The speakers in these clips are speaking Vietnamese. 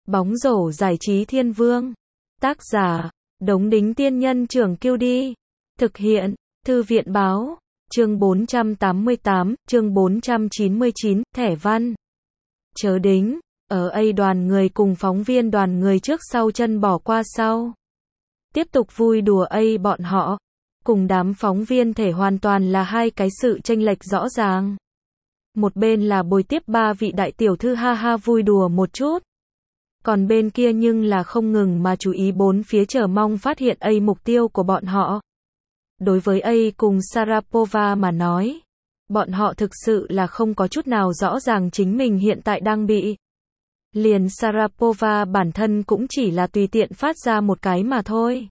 Bóng rổ giải trí thiên vương. Tác giả, Đống Đính Tiên Nhân Trưởng Kiêu Đi. Thực hiện, Thư viện Báo. Chương 488, chương 499, thẻ văn. Chớ đính, ở A đoàn người cùng phóng viên đoàn người trước sau chân bỏ qua sau. Tiếp tục vui đùa A bọn họ. Cùng đám phóng viên thể hoàn toàn là hai cái sự chênh lệch rõ ràng. Một bên là bồi tiếp ba vị đại tiểu thư ha ha vui đùa một chút. Còn bên kia nhưng là không ngừng mà chú ý bốn phía chờ mong phát hiện A mục tiêu của bọn họ. Đối với A cùng Sharapova mà nói, bọn họ thực sự là không có chút nào rõ ràng chính mình hiện tại đang bị. Liền Sharapova bản thân cũng chỉ là tùy tiện phát ra một cái mà thôi.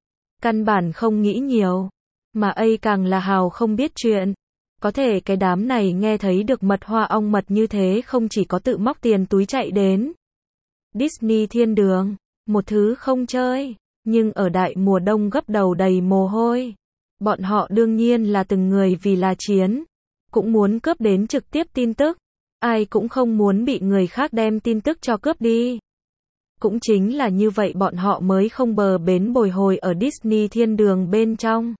Căn bản không nghĩ nhiều, mà A càng là hào không biết chuyện. Có thể cái đám này nghe thấy được mật hoa ong mật như thế không chỉ có tự móc tiền túi chạy đến Disney thiên đường, một thứ không chơi, nhưng ở đại mùa đông gấp đầu đầy mồ hôi. Bọn họ đương nhiên là từng người vì là chiến, cũng muốn cướp đến trực tiếp tin tức, ai cũng không muốn bị người khác đem tin tức cho cướp đi. Cũng chính là như vậy bọn họ mới không bờ bến bồi hồi ở Disney thiên đường bên trong.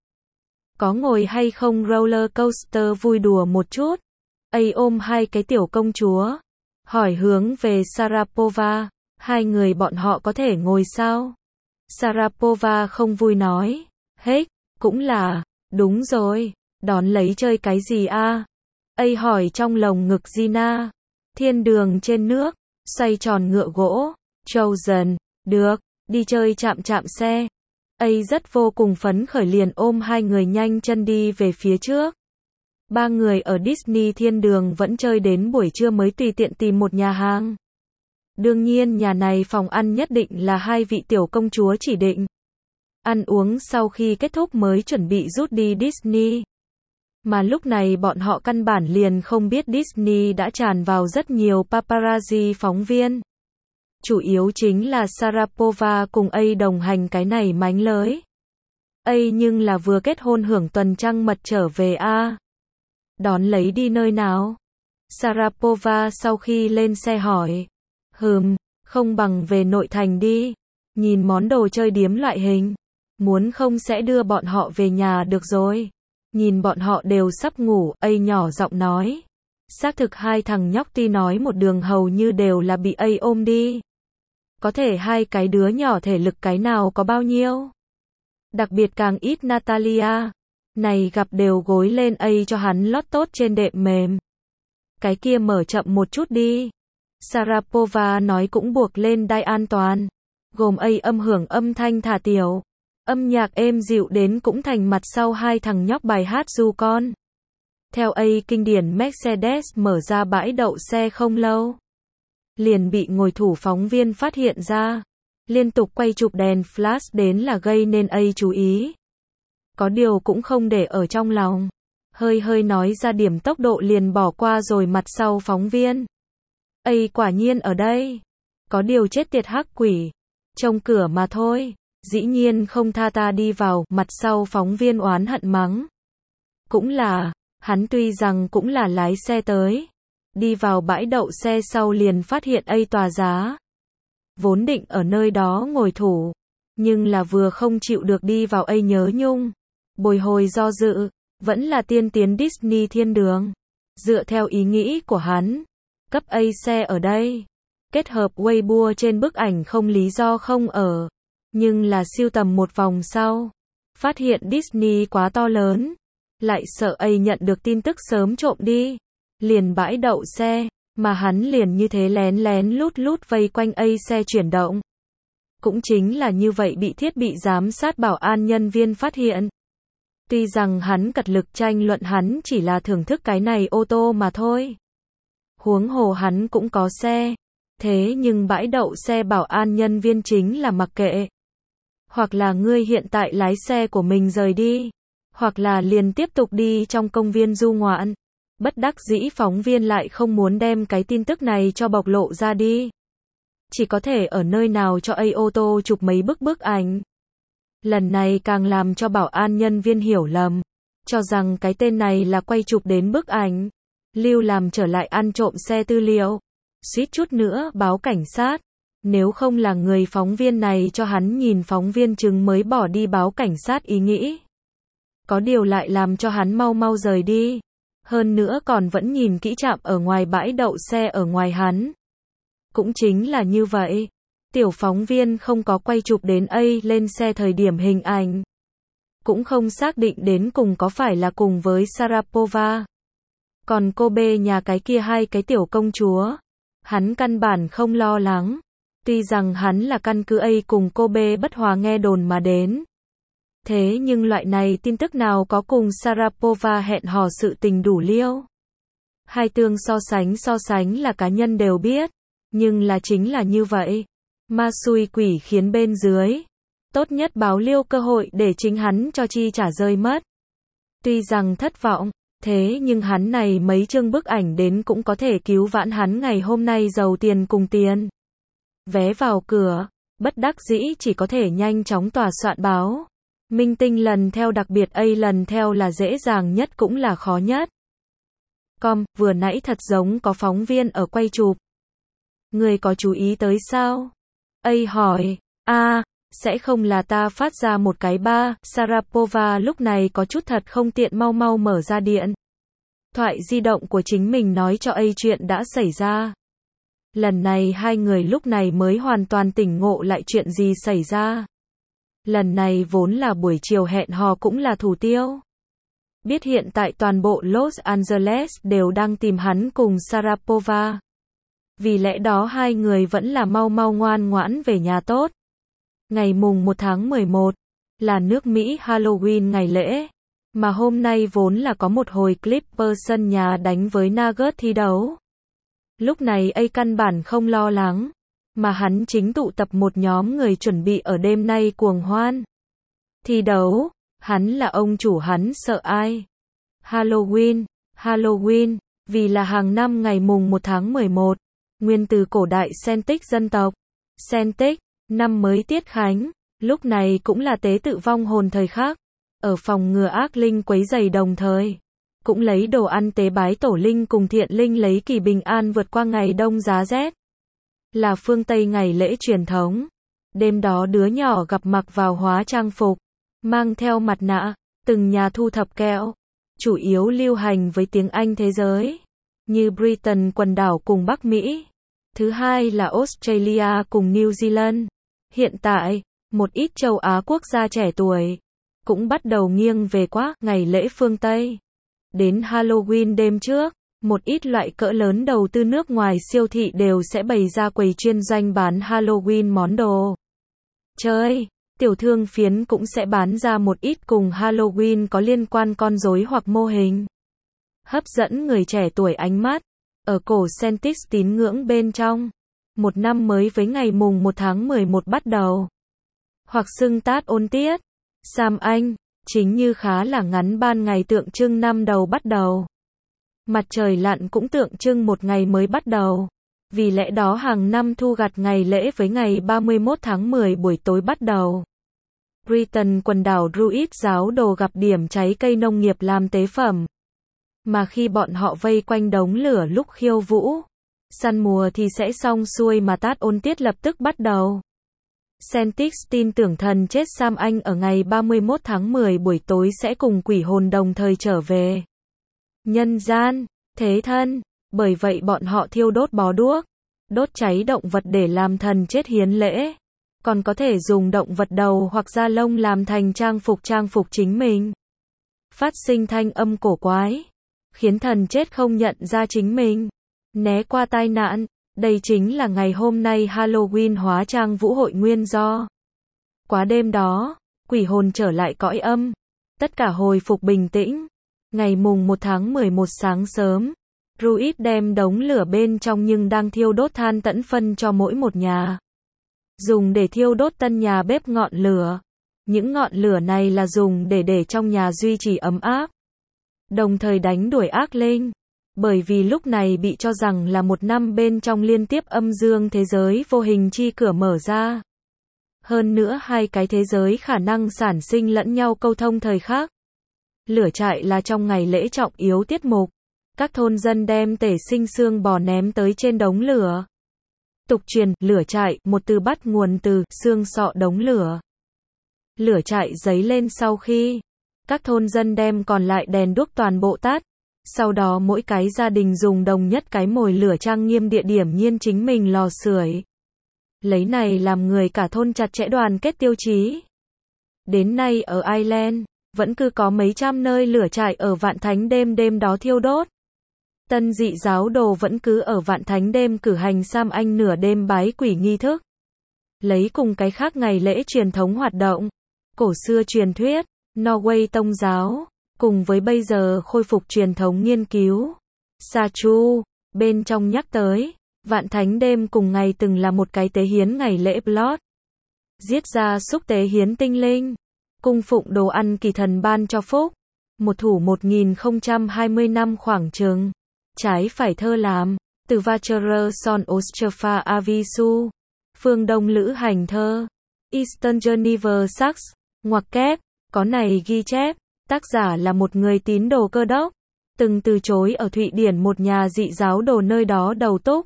Có ngồi hay không roller coaster vui đùa một chút. A ôm hai cái tiểu công chúa, hỏi hướng về Sharapova, hai người bọn họ có thể ngồi sao? Sharapova không vui nói, hết, cũng là, đúng rồi, đón lấy chơi cái gì a? A hỏi trong lồng ngực Gina, thiên đường trên nước, xoay tròn ngựa gỗ, Chosen, được, đi chơi chạm chạm xe. A rất vô cùng phấn khởi liền ôm hai người nhanh chân đi về phía trước. Ba người ở Disney thiên đường vẫn chơi đến buổi trưa mới tùy tiện tìm một nhà hàng. Đương nhiên nhà này phòng ăn nhất định là hai vị tiểu công chúa chỉ định. Ăn uống sau khi kết thúc mới chuẩn bị rút đi Disney. Mà lúc này bọn họ căn bản liền không biết Disney đã tràn vào rất nhiều paparazzi phóng viên. Chủ yếu chính là Sharapova cùng A đồng hành cái này mánh lới. A nhưng là vừa kết hôn hưởng tuần trăng mật trở về a. Đón lấy đi nơi nào? Sharapova sau khi lên xe hỏi. Không bằng về nội thành đi. Nhìn món đồ chơi điếm loại hình. Muốn không sẽ đưa bọn họ về nhà được rồi. Nhìn bọn họ đều sắp ngủ, A nhỏ giọng nói. Xác thực hai thằng nhóc ti nói một đường hầu như đều là bị A ôm đi. Có thể hai cái đứa nhỏ thể lực cái nào có bao nhiêu. Đặc biệt càng ít Natalia. Này gặp đều gối lên A cho hắn lót tốt trên đệm mềm. Cái kia mở chậm một chút đi. Sharapova nói cũng buộc lên đai an toàn. Gồm A âm hưởng âm thanh thả tiểu. Âm nhạc êm dịu đến cũng thành mặt sau hai thằng nhóc bài hát du con. Theo A kinh điển Mercedes mở ra bãi đậu xe không lâu. Liền bị ngồi thủ phóng viên phát hiện ra. Liên tục quay chụp đèn flash đến là gây nên A chú ý. Có điều cũng không để ở trong lòng. Hơi nói ra điểm tốc độ liền bỏ qua rồi mặt sau phóng viên. A quả nhiên ở đây. Có điều chết tiệt hắc quỷ. Trông cửa mà thôi. Dĩ nhiên không tha ta đi vào, mặt sau phóng viên oán hận mắng. Cũng là, hắn tuy rằng cũng là lái xe tới. Đi vào bãi đậu xe sau liền phát hiện A tòa giá. Vốn định ở nơi đó ngồi thủ. Nhưng là vừa không chịu được đi vào A nhớ nhung. Bồi hồi do dự, vẫn là tiên tiến Disney thiên đường. Dựa theo ý nghĩ của hắn. Cấp A xe ở đây. Kết hợp Weibo trên bức ảnh không lý do không ở. Nhưng là siêu tầm một vòng sau. Phát hiện Disney quá to lớn. Lại sợ A nhận được tin tức sớm trộm đi. Liền bãi đậu xe. Mà hắn liền như thế lén lén lút vây quanh A xe chuyển động. Cũng chính là như vậy bị thiết bị giám sát bảo an nhân viên phát hiện. Tuy rằng hắn cật lực tranh luận hắn chỉ là thưởng thức cái này ô tô mà thôi. Huống hồ hắn cũng có xe. Thế nhưng bãi đậu xe bảo an nhân viên chính là mặc kệ. Hoặc là ngươi hiện tại lái xe của mình rời đi. Hoặc là liền tiếp tục đi trong công viên du ngoạn. Bất đắc dĩ phóng viên lại không muốn đem cái tin tức này cho bộc lộ ra đi. Chỉ có thể ở nơi nào cho A ô tô chụp mấy bức ảnh. Lần này càng làm cho bảo an nhân viên hiểu lầm. Cho rằng cái tên này là quay chụp đến bức ảnh. Lưu làm trở lại ăn trộm xe tư liệu. Suýt chút nữa báo cảnh sát. Nếu không là người phóng viên này cho hắn nhìn phóng viên chứng mới bỏ đi báo cảnh sát ý nghĩ. Có điều lại làm cho hắn mau mau rời đi. Hơn nữa còn vẫn nhìn kỹ trạm ở ngoài bãi đậu xe ở ngoài hắn. Cũng chính là như vậy. Tiểu phóng viên không có quay chụp đến A lên xe thời điểm hình ảnh. Cũng không xác định đến cùng có phải là cùng với Sharapova. Còn cô B nhà cái kia hai cái tiểu công chúa. Hắn căn bản không lo lắng. Tuy rằng hắn là căn cứ A cùng cô B bất hòa nghe đồn mà đến. Thế nhưng loại này tin tức nào có cùng Sharapova hẹn hò sự tình đủ liêu. Hai tương so sánh là cá nhân đều biết. Nhưng là chính là như vậy. Ma xui quỷ khiến bên dưới. Tốt nhất báo liêu cơ hội để chính hắn cho chi trả rơi mất. Tuy rằng thất vọng, thế nhưng hắn này mấy chương bức ảnh đến cũng có thể cứu vãn hắn ngày hôm nay giàu tiền cùng tiền. Vé vào cửa, bất đắc dĩ chỉ có thể nhanh chóng tòa soạn báo. Minh tinh lần theo đặc biệt A lần theo là dễ dàng nhất cũng là khó nhất. Vừa nãy thật giống có phóng viên ở quay chụp. Người có chú ý tới sao? A hỏi, sẽ không là ta phát ra một cái ba. Sharapova lúc này có chút thật không tiện mau mau mở ra điện thoại di động của chính mình nói cho A chuyện đã xảy ra. Lần này hai người lúc này mới hoàn toàn tỉnh ngộ lại chuyện gì xảy ra. Lần này vốn là buổi chiều hẹn hò cũng là thủ tiêu. Biết hiện tại toàn bộ Los Angeles đều đang tìm hắn cùng Sharapova. Vì lẽ đó hai người vẫn là mau mau ngoan ngoãn về nhà tốt. Ngày mùng 1 tháng 11 là nước Mỹ Halloween ngày lễ. Mà hôm nay vốn là có một hồi Clippers sân nhà đánh với Nuggets thi đấu. Lúc này A căn bản không lo lắng. Mà hắn chính tụ tập một nhóm người chuẩn bị ở đêm nay cuồng hoan. Thi đấu, hắn là ông chủ hắn sợ ai? Halloween, vì là hàng năm ngày mùng 1 tháng 11, nguyên từ cổ đại Celtic dân tộc. Celtic, năm mới tiết khánh, lúc này cũng là tế tự vong hồn thời khắc. Ở phòng ngừa ác linh quấy rầy đồng thời. Cũng lấy đồ ăn tế bái tổ linh cùng thiện linh lấy kỳ bình an vượt qua ngày đông giá rét. Là phương Tây ngày lễ truyền thống. Đêm đó đứa nhỏ gặp mặc vào hóa trang phục, mang theo mặt nạ, từng nhà thu thập kẹo. Chủ yếu lưu hành với tiếng Anh thế giới, như Britain quần đảo cùng Bắc Mỹ. Thứ hai là Australia cùng New Zealand. Hiện tại, một ít châu Á quốc gia trẻ tuổi cũng bắt đầu nghiêng về quá ngày lễ phương Tây. Đến Halloween đêm trước, một ít loại cỡ lớn đầu tư nước ngoài siêu thị đều sẽ bày ra quầy chuyên doanh bán Halloween món đồ chơi. Tiểu thương phiến cũng sẽ bán ra một ít cùng Halloween có liên quan con rối hoặc mô hình. Hấp dẫn người trẻ tuổi ánh mắt. Ở cổ Celtic tín ngưỡng bên trong. Một năm mới với ngày mùng 1 tháng 11 bắt đầu. Hoặc xưng Tát ôn tiết. Sam Anh, chính như khá là ngắn ban ngày tượng trưng năm đầu bắt đầu. Mặt trời lặn cũng tượng trưng một ngày mới bắt đầu. Vì lẽ đó hàng năm thu gặt ngày lễ với ngày 31 tháng 10 buổi tối bắt đầu. Britain quần đảo Druid giáo đồ gặp điểm cháy cây nông nghiệp làm tế phẩm. Mà khi bọn họ vây quanh đống lửa lúc khiêu vũ, săn mùa thì sẽ xong xuôi mà Tát ôn tiết lập tức bắt đầu. Celtics tin tưởng thần chết Sam Anh ở ngày 31 tháng 10 buổi tối sẽ cùng quỷ hồn đồng thời trở về nhân gian, thế thân. Bởi vậy bọn họ thiêu đốt bó đuốc, đốt cháy động vật để làm thần chết hiến lễ. Còn có thể dùng động vật đầu hoặc da lông làm thành trang phục chính mình. Phát sinh thanh âm cổ quái, khiến thần chết không nhận ra chính mình, né qua tai nạn. Đây chính là ngày hôm nay Halloween hóa trang vũ hội nguyên do. Quá đêm đó, quỷ hồn trở lại cõi âm. Tất cả hồi phục bình tĩnh. Ngày mùng 1 tháng 11 sáng sớm, Druid đem đống lửa bên trong nhưng đang thiêu đốt than tẫn phân cho mỗi một nhà. Dùng để thiêu đốt tân nhà bếp ngọn lửa. Những ngọn lửa này là dùng để trong nhà duy trì ấm áp. Đồng thời đánh đuổi ác linh. Bởi vì lúc này bị cho rằng là một năm bên trong liên tiếp âm dương thế giới vô hình chi cửa mở ra. Hơn nữa hai cái thế giới khả năng sản sinh lẫn nhau câu thông thời khắc. Lửa trại là trong ngày lễ trọng yếu tiết mục. Các thôn dân đem tể sinh xương bò ném tới trên đống lửa. Tục truyền, lửa trại, một từ bắt nguồn từ xương sọ đống lửa. Lửa trại dấy lên sau khi các thôn dân đem còn lại đèn đuốc toàn bộ tắt. Sau đó mỗi cái gia đình dùng đồng nhất cái mồi lửa trang nghiêm địa điểm nhiên chính mình lò sưởi. Lấy này làm người cả thôn chặt chẽ đoàn kết tiêu chí. Đến nay ở Ireland, vẫn cứ có mấy trăm nơi lửa trại ở Vạn Thánh đêm đó thiêu đốt. Tân dị giáo đồ vẫn cứ ở Vạn Thánh đêm cử hành Sam Anh nửa đêm bái quỷ nghi thức. Lấy cùng cái khác ngày lễ truyền thống hoạt động. Cổ xưa truyền thuyết, Norway tông giáo, cùng với bây giờ khôi phục truyền thống nghiên cứu. Sa Chu, bên trong nhắc tới, Vạn Thánh đêm cùng ngày từng là một cái tế hiến ngày lễ Blood. Giết ra súc tế hiến tinh linh, cung phụng đồ ăn kỳ thần ban cho phúc. Một thủ 1020 năm khoảng chừng. Trái phải thơ làm, từ Vacherer son Ostrava Avisu. Phương Đông lữ hành thơ. Eastern Geneva Sax, ngoặc kép, có này ghi chép, tác giả là một người tín đồ Cơ đốc, từng từ chối ở Thụy Điển một nhà dị giáo đồ nơi đó đầu túc.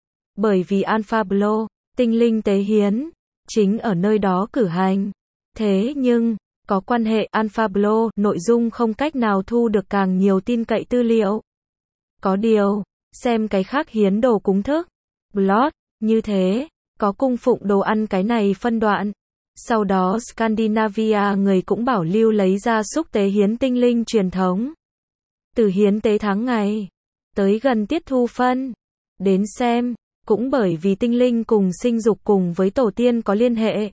Bởi vì Alpha Blo, tinh linh tế hiến, chính ở nơi đó cử hành. Thế nhưng, có quan hệ Alpha Blo, nội dung không cách nào thu được càng nhiều tin cậy tư liệu. Có điều, xem cái khác hiến đồ cúng thức, Blood, như thế, có cung phụng đồ ăn cái này phân đoạn. Sau đó Scandinavia người cũng bảo lưu lấy ra súc tế hiến tinh linh truyền thống. Từ hiến tế tháng ngày, tới gần tiết thu phân, đến xem, cũng bởi vì tinh linh cùng sinh dục cùng với tổ tiên có liên hệ.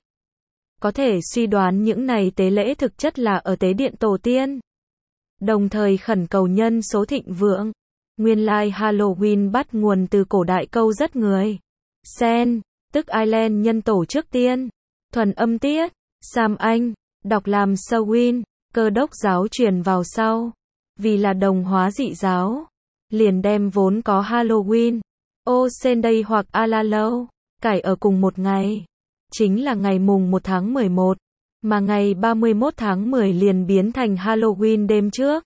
Có thể suy đoán những này tế lễ thực chất là ở tế điện tổ tiên. Đồng thời khẩn cầu nhân số thịnh vượng. Nguyên lai Halloween bắt nguồn từ cổ đại câu rất người. Sen, tức Ireland nhân tổ trước tiên. Thuần âm tiết, Sam Anh, đọc làm Samhain, Cơ đốc giáo truyền vào sau. Vì là đồng hóa dị giáo, liền đem vốn có Halloween, O Sunday hoặc Allhallows, cải ở cùng một ngày. Chính là ngày mùng 1 tháng 11, mà ngày 31 tháng 10 liền biến thành Halloween đêm trước.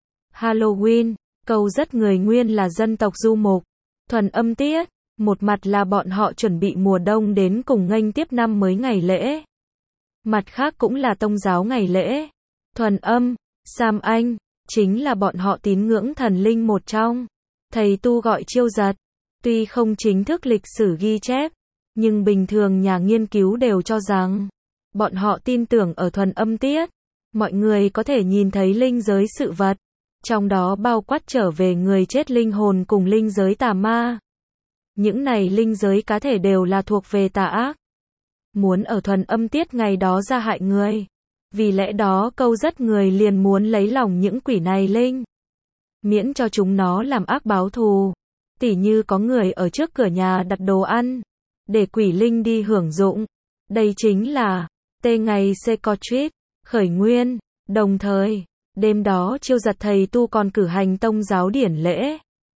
Halloween, câu rất người nguyên là dân tộc du mục. Thuần âm tiết, một mặt là bọn họ chuẩn bị mùa đông đến cùng nghênh tiếp năm mới ngày lễ. Mặt khác cũng là tông giáo ngày lễ. Thuần âm, Sam Anh, chính là bọn họ tín ngưỡng thần linh một trong. Thầy tu gọi chiêu giật. Tuy không chính thức lịch sử ghi chép, nhưng bình thường nhà nghiên cứu đều cho rằng, bọn họ tin tưởng ở thuần âm tiết. Mọi người có thể nhìn thấy linh giới sự vật, trong đó bao quát trở về người chết linh hồn cùng linh giới tà ma. Những này linh giới cá thể đều là thuộc về tà ác. Muốn ở thuần âm tiết ngày đó ra hại người. Vì lẽ đó câu rất người liền muốn lấy lòng những quỷ này linh. Miễn cho chúng nó làm ác báo thù. Tỉ như có người ở trước cửa nhà đặt đồ ăn, để quỷ linh đi hưởng dụng. Đây chính là ngày Secotrit, khởi nguyên. Đồng thời, đêm đó chiêu giật thầy tu còn cử hành tông giáo điển lễ.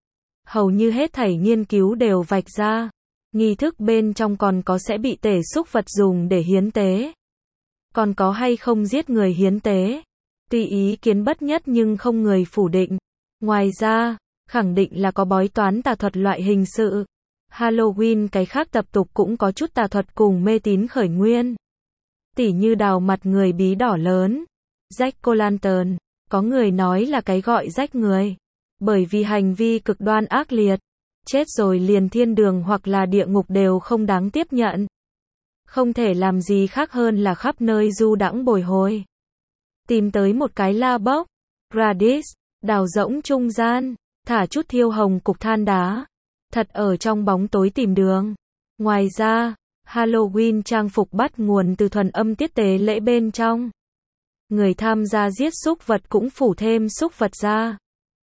Hầu như hết thảy nghiên cứu đều vạch ra. Nghi thức bên trong còn có sẽ bị tể xúc vật dùng để hiến tế. Còn có hay không giết người hiến tế. Tuy ý kiến bất nhất nhưng không người phủ định. Ngoài ra, khẳng định là có bói toán tà thuật loại hình sự. Halloween cái khác tập tục cũng có chút tà thuật cùng mê tín khởi nguyên. Tỉ như đào mặt người bí đỏ lớn. Jack-o'-lantern, có người nói là cái gọi rách người. Bởi vì hành vi cực đoan ác liệt. Chết rồi liền thiên đường hoặc là địa ngục đều không đáng tiếp nhận. Không thể làm gì khác hơn là khắp nơi du đãng bồi hồi. Tìm tới một cái la bốc, radish, đào rỗng trung gian, thả chút thiêu hồng cục than đá. Thật ở trong bóng tối tìm đường. Ngoài ra, Halloween trang phục bắt nguồn từ thuần âm tiết tế lễ bên trong. Người tham gia giết súc vật cũng phủ thêm súc vật ra.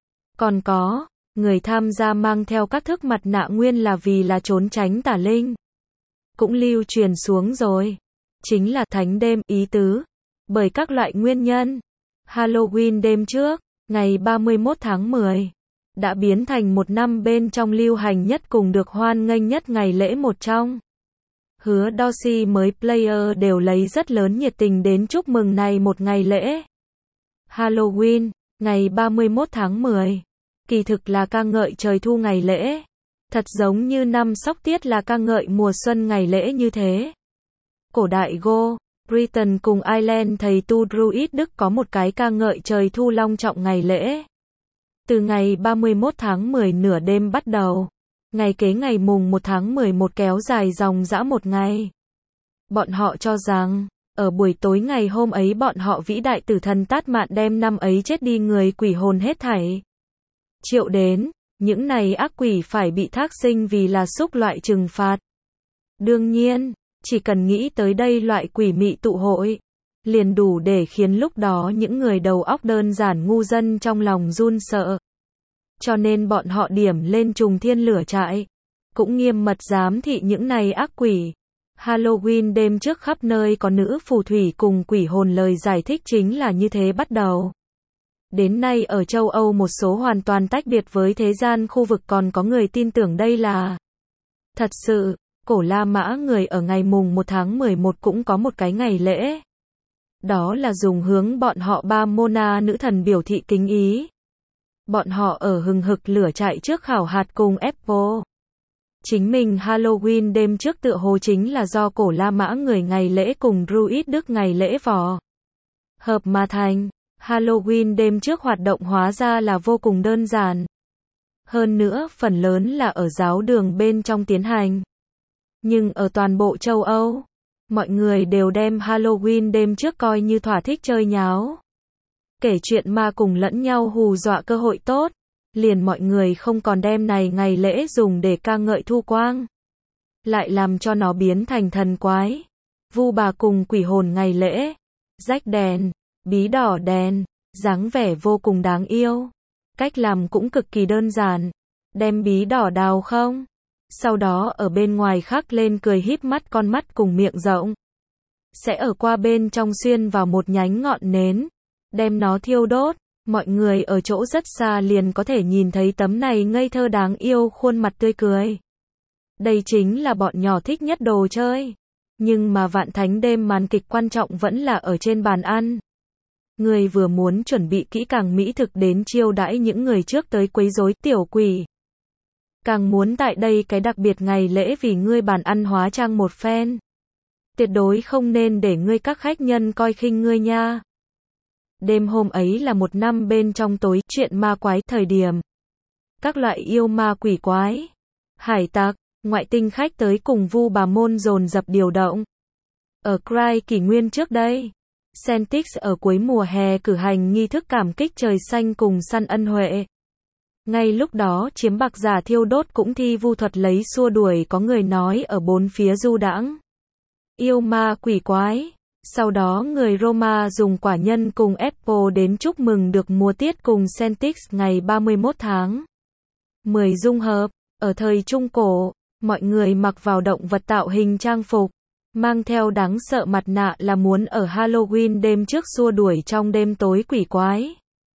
Còn có, người tham gia mang theo các thước mặt nạ nguyên là vì là trốn tránh tà linh. Cũng lưu truyền xuống rồi. Chính là thánh đêm ý tứ. Bởi các loại nguyên nhân. Halloween đêm trước, ngày 31 tháng 10, đã biến thành một năm bên trong lưu hành nhất cùng được hoan nghênh nhất ngày lễ một trong. Hứa Dorsey mới player đều lấy rất lớn nhiệt tình đến chúc mừng này một ngày lễ. Halloween, ngày 31 tháng 10. Kỳ thực là ca ngợi trời thu ngày lễ. Thật giống như năm Sóc Tiết là ca ngợi mùa xuân ngày lễ như thế. Cổ đại Britain cùng Ireland thầy tu Druid Đức có một cái ca ngợi trời thu long trọng ngày lễ. Từ ngày 31 tháng 10 nửa đêm bắt đầu. Ngày kế ngày mùng 1 tháng 11 kéo dài dòng dã một ngày. Bọn họ cho rằng, ở buổi tối ngày hôm ấy bọn họ vĩ đại tử thần Tát Mạn đem năm ấy chết đi người quỷ hồn hết thảy triệu đến, những này ác quỷ phải bị thác sinh vì là xúc loại trừng phạt. Đương nhiên, chỉ cần nghĩ tới đây loại quỷ mị tụ hội, liền đủ để khiến lúc đó những người đầu óc đơn giản ngu dân trong lòng run sợ. Cho nên bọn họ điểm lên trùng thiên lửa trại, cũng nghiêm mật giám thị những này ác quỷ. Halloween đêm trước khắp nơi có nữ phù thủy cùng quỷ hồn, lời giải thích chính là như thế bắt đầu. Đến nay ở châu Âu một số hoàn toàn tách biệt với thế gian khu vực còn có người tin tưởng đây là thật sự. Cổ La Mã người ở ngày mùng 1 tháng 11 cũng có một cái ngày lễ. Đó là dùng hướng bọn họ ba Mona nữ thần biểu thị kính ý. Bọn họ ở hừng hực lửa chạy trước khảo hạt cùng Apple. Chính mình Halloween đêm trước tựa hồ chính là do cổ La Mã người ngày lễ cùng Druid Đức ngày lễ vò hợp mà thành. Halloween đêm trước hoạt động hóa ra là vô cùng đơn giản. Hơn nữa phần lớn là ở giáo đường bên trong tiến hành. Nhưng ở toàn bộ châu Âu, mọi người đều đem Halloween đêm trước coi như thỏa thích chơi nháo. Kể chuyện ma cùng lẫn nhau hù dọa cơ hội tốt. Liền mọi người không còn đem này ngày lễ dùng để ca ngợi thu quang. Lại làm cho nó biến thành thần quái. Vu bà cùng quỷ hồn ngày lễ. Rách đèn, bí đỏ đèn, dáng vẻ vô cùng đáng yêu. Cách làm cũng cực kỳ đơn giản. Đem bí đỏ đào không? Sau đó ở bên ngoài khắc lên cười híp mắt con mắt cùng miệng rộng. Sẽ ở qua bên trong xuyên vào một nhánh ngọn nến. Đem nó thiêu đốt. Mọi người ở chỗ rất xa liền có thể nhìn thấy tấm này ngây thơ đáng yêu khuôn mặt tươi cười. Đây chính là bọn nhỏ thích nhất đồ chơi. Nhưng mà vạn thánh đêm màn kịch quan trọng vẫn là ở trên bàn ăn. Người vừa muốn chuẩn bị kỹ càng mỹ thực đến chiêu đãi những người trước tới quấy rối tiểu quỷ. Càng muốn tại đây cái đặc biệt ngày lễ vì ngươi bàn ăn hóa trang một phen. Tuyệt đối không nên để ngươi các khách nhân coi khinh ngươi nha. Đêm hôm ấy là một năm bên trong tối chuyện ma quái thời điểm. Các loại yêu ma quỷ quái, hải tặc, ngoại tinh khách tới cùng vu bà môn dồn dập điều động. Ở Cry kỷ nguyên trước đây, Celtics ở cuối mùa hè cử hành nghi thức cảm kích trời xanh cùng săn ân huệ. Ngay lúc đó chiếm bạc giả thiêu đốt cũng thi vu thuật lấy xua đuổi có người nói ở bốn phía du đãng. Yêu ma quỷ quái. Sau đó người Roma dùng quả nhân cùng Apple đến chúc mừng được mùa tiết cùng Celtics ngày 31 tháng 10 dung hợp. Ở thời Trung Cổ, mọi người mặc vào động vật tạo hình trang phục, mang theo đáng sợ mặt nạ là muốn ở Halloween đêm trước xua đuổi trong đêm tối quỷ quái.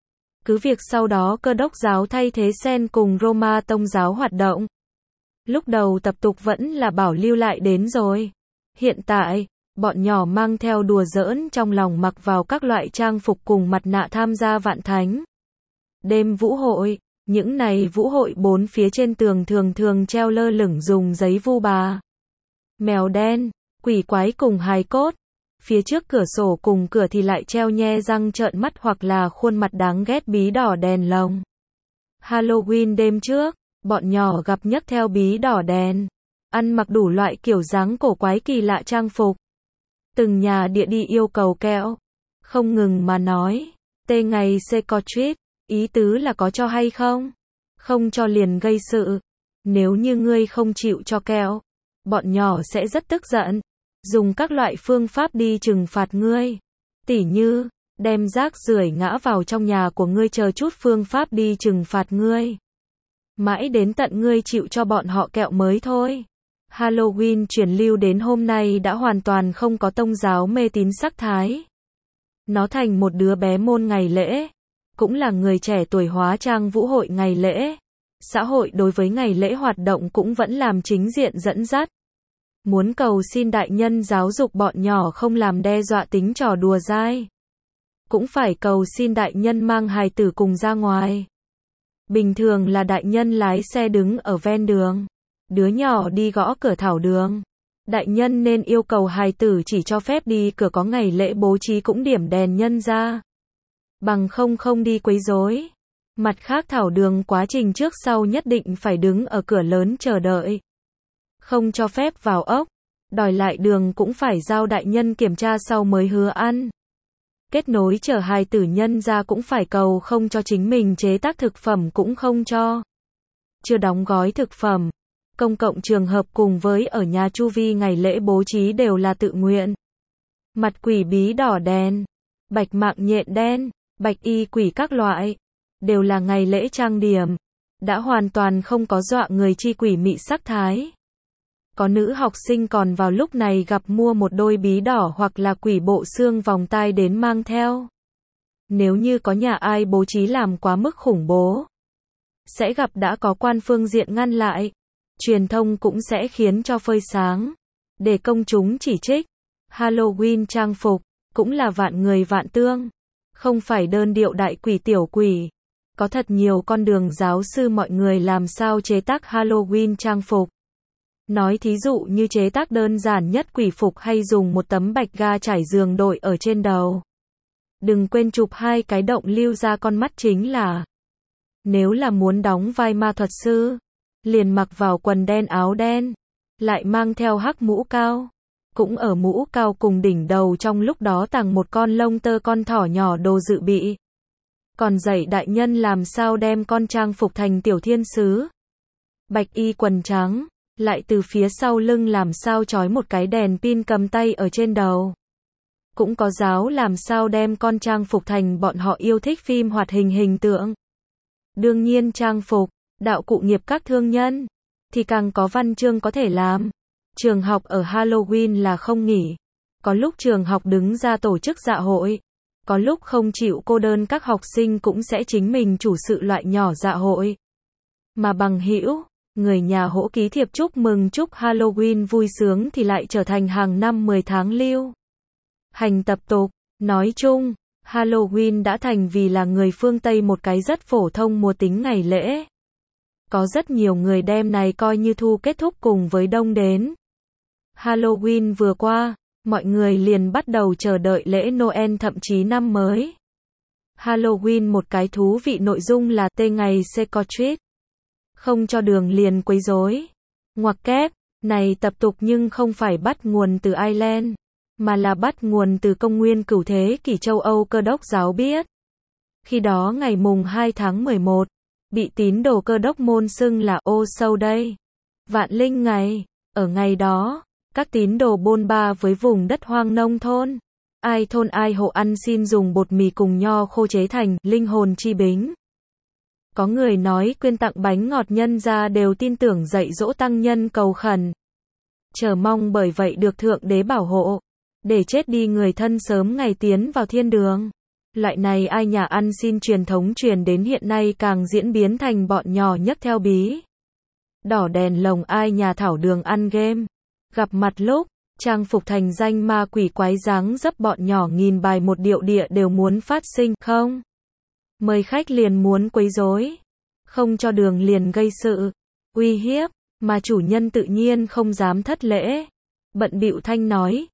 Cứ việc sau đó Cơ đốc giáo thay thế Sen cùng Roma tông giáo hoạt động. Lúc đầu tập tục vẫn là bảo lưu lại đến rồi. Hiện tại, bọn nhỏ mang theo đùa giỡn trong lòng mặc vào các loại trang phục cùng mặt nạ tham gia vạn thánh đêm vũ hội. Những này vũ hội bốn phía trên tường thường thường treo lơ lửng dùng giấy vu bà, mèo đen, quỷ quái cùng hài cốt. Phía trước cửa sổ cùng cửa thì lại treo nhe răng trợn mắt hoặc là khuôn mặt đáng ghét bí đỏ đèn lồng. Halloween đêm trước, bọn nhỏ gặp nhấc theo bí đỏ đèn, ăn mặc đủ loại kiểu dáng cổ quái kỳ lạ trang phục. Từng nhà địa đi yêu cầu kẹo, không ngừng mà nói, tê ngày trick, ý tứ là có cho hay không? Không cho liền gây sự. Nếu như ngươi không chịu cho kẹo, bọn nhỏ sẽ rất tức giận, dùng các loại phương pháp đi trừng phạt ngươi. Tỉ như, đem rác rưởi ngã vào trong nhà của ngươi chờ chút phương pháp đi trừng phạt ngươi. Mãi đến tận ngươi chịu cho bọn họ kẹo mới thôi. Halloween truyền lưu đến hôm nay đã hoàn toàn không có tông giáo mê tín sắc thái. Nó thành một đứa bé môn ngày lễ, cũng là người trẻ tuổi hóa trang vũ hội ngày lễ. Xã hội đối với ngày lễ hoạt động cũng vẫn làm chính diện dẫn dắt. Muốn cầu xin đại nhân giáo dục bọn nhỏ không làm đe dọa tính trò đùa dai. Cũng phải cầu xin đại nhân mang hài tử cùng ra ngoài. Bình thường là đại nhân lái xe đứng ở ven đường. đứa nhỏ đi gõ cửa thảo đường. Đại nhân nên yêu cầu hài tử chỉ cho phép đi cửa có ngày lễ bố trí cũng điểm đèn nhân ra. Bằng không đi quấy rối. Mặt khác thảo đường quá trình trước sau nhất định phải đứng ở cửa lớn chờ đợi. Không cho phép vào ốc. Đòi lại đường cũng phải giao đại nhân kiểm tra sau mới hứa ăn. Kết nối chờ hài tử nhân ra cũng phải cầu không cho chính mình chế tác thực phẩm cũng không cho. Chưa đóng gói thực phẩm. Công cộng trường hợp cùng với ở nhà chu vi ngày lễ bố trí đều là tự nguyện. Mặt quỷ bí đỏ đen, bạch mạng nhện đen, bạch y quỷ các loại, đều là ngày lễ trang điểm. Đã hoàn toàn không có dọa người chi quỷ mị sắc thái. Có nữ học sinh còn vào lúc này gặp mua một đôi bí đỏ hoặc là quỷ bộ xương vòng tai đến mang theo. Nếu như có nhà ai bố trí làm quá mức khủng bố, sẽ gặp đã có quan phương diện ngăn lại. Truyền thông cũng sẽ khiến cho phơi sáng, để công chúng chỉ trích. Halloween trang phục, cũng là vạn người vạn tương. Không phải đơn điệu đại quỷ tiểu quỷ. Có thật nhiều con đường giáo sư mọi người làm sao chế tác Halloween trang phục. Nói thí dụ như chế tác đơn giản nhất quỷ phục hay dùng một tấm bạch ga trải giường đội ở trên đầu. Đừng quên chụp 2 cái động lưu ra con mắt chính là. Nếu là muốn đóng vai ma thuật sư, liền mặc vào quần đen áo đen, lại mang theo hắc mũ cao. Cũng ở mũ cao cùng đỉnh đầu trong lúc đó tàng một con lông tơ con thỏ nhỏ đồ dự bị. Còn dạy đại nhân làm sao đem con trang phục thành tiểu thiên sứ. Bạch y quần trắng, lại từ phía sau lưng làm sao trói một cái đèn pin cầm tay ở trên đầu. Cũng có giáo làm sao đem con trang phục thành bọn họ yêu thích phim hoạt hình hình tượng. Đương nhiên trang phục, đạo cụ nghiệp các thương nhân, thì càng có văn chương có thể làm. Trường học ở Halloween là không nghỉ. Có lúc trường học đứng ra tổ chức dạ hội. Có lúc không chịu cô đơn các học sinh cũng sẽ chính mình chủ sự loại nhỏ dạ hội. Mà bằng hữu, người nhà hỗ ký thiệp chúc mừng chúc Halloween vui sướng thì lại trở thành hàng năm 10 tháng lưu hành tập tục. Nói chung, Halloween đã thành vì là người phương Tây một cái rất phổ thông mùa tính ngày lễ. Có rất nhiều người đem này coi như thu kết thúc cùng với đông đến. Halloween vừa qua, mọi người liền bắt đầu chờ đợi lễ Noel thậm chí năm mới. Halloween một cái thú vị nội dung là tên ngày trick. Không cho đường liền quấy rối. Ngoặc kép, này tập tục nhưng không phải bắt nguồn từ Ireland, mà là bắt nguồn từ công nguyên cửu thế kỷ châu Âu Cơ đốc giáo biết. Khi đó ngày mùng 2 tháng 11, bị tín đồ Cơ đốc môn xưng là All Souls Day, Vạn Linh ngày. Ở ngày đó, các tín đồ bôn ba với vùng đất hoang nông thôn. Ai thôn ai hộ ăn xin dùng bột mì cùng nho khô chế thành linh hồn chi bính. Có người nói quyên tặng bánh ngọt nhân ra đều tin tưởng dạy dỗ tăng nhân cầu khẩn. Chờ mong bởi vậy được Thượng Đế bảo hộ, để chết đi người thân sớm ngày tiến vào thiên đường. Loại này ai nhà ăn xin truyền thống truyền đến hiện nay càng diễn biến thành bọn nhỏ nhấc theo bí đỏ đèn lồng ai nhà thảo đường ăn game. Gặp mặt lúc, trang phục thành danh ma quỷ quái dáng dấp bọn nhỏ nghìn bài một điệu địa đều muốn phát sinh, không mời khách liền muốn quấy rối, không cho đường liền gây sự, uy hiếp, mà chủ nhân tự nhiên không dám thất lễ. Bận bịu thanh nói,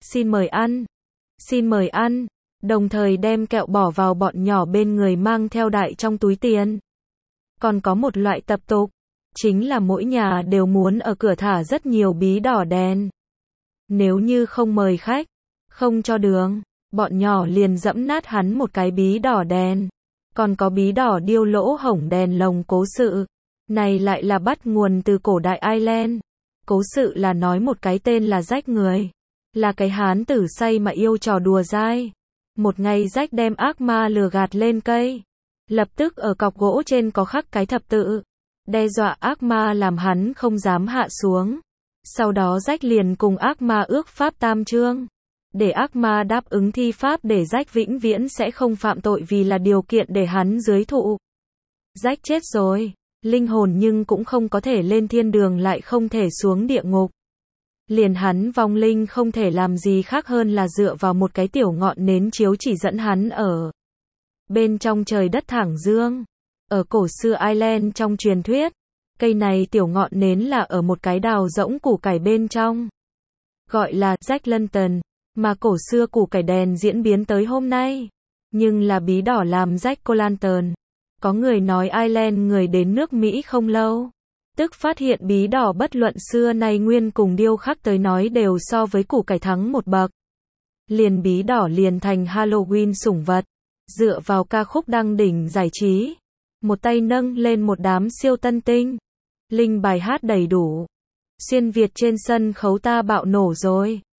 xin mời ăn, đồng thời đem kẹo bỏ vào bọn nhỏ bên người mang theo đại trong túi tiền. Còn có một loại tập tục, chính là mỗi nhà đều muốn ở cửa thả rất nhiều bí đỏ đèn. Nếu như không mời khách, không cho đường, bọn nhỏ liền dẫm nát hắn một cái bí đỏ đèn. Còn có bí đỏ điêu lỗ hổng đèn lồng cố sự. Này lại là bắt nguồn từ cổ đại Ireland. Cố sự là nói một cái tên là Rách người. Là cái hán tử say mà yêu trò đùa dai. Một ngày Rách đem ác ma lừa gạt lên cây. Lập tức ở cọc gỗ trên có khắc cái thập tự. Đe dọa ác ma làm hắn không dám hạ xuống. Sau đó Rách liền cùng ác ma ước pháp tam chương. Để ác ma đáp ứng thi pháp để Rách vĩnh viễn sẽ không phạm tội vì là điều kiện để hắn dưới thụ. Rách chết rồi. Linh hồn nhưng cũng không có thể lên thiên đường lại không thể xuống địa ngục. Liền hắn vong linh không thể làm gì khác hơn là dựa vào một cái tiểu ngọn nến chiếu chỉ dẫn hắn ở bên trong trời đất thẳng dương. Ở cổ xưa Ireland trong truyền thuyết, Cây này tiểu ngọn nến là ở một cái đào rỗng củ cải bên trong. Gọi là Jack Lantern, mà cổ xưa củ cải đèn diễn biến tới hôm nay. Nhưng là bí đỏ làm Jack O'Lantern. Có người nói Ireland người đến nước Mỹ không lâu. Tức phát hiện bí đỏ bất luận xưa nay nguyên cùng điêu khắc tới nói đều so với củ cải thắng một bậc. Liền bí đỏ liền thành Halloween sủng vật. Dựa vào ca khúc đăng đỉnh giải trí. Một tay nâng lên một đám siêu tân tinh. Linh bài hát đầy đủ. Xuyên Việt trên sân khấu ta bạo nổ rồi.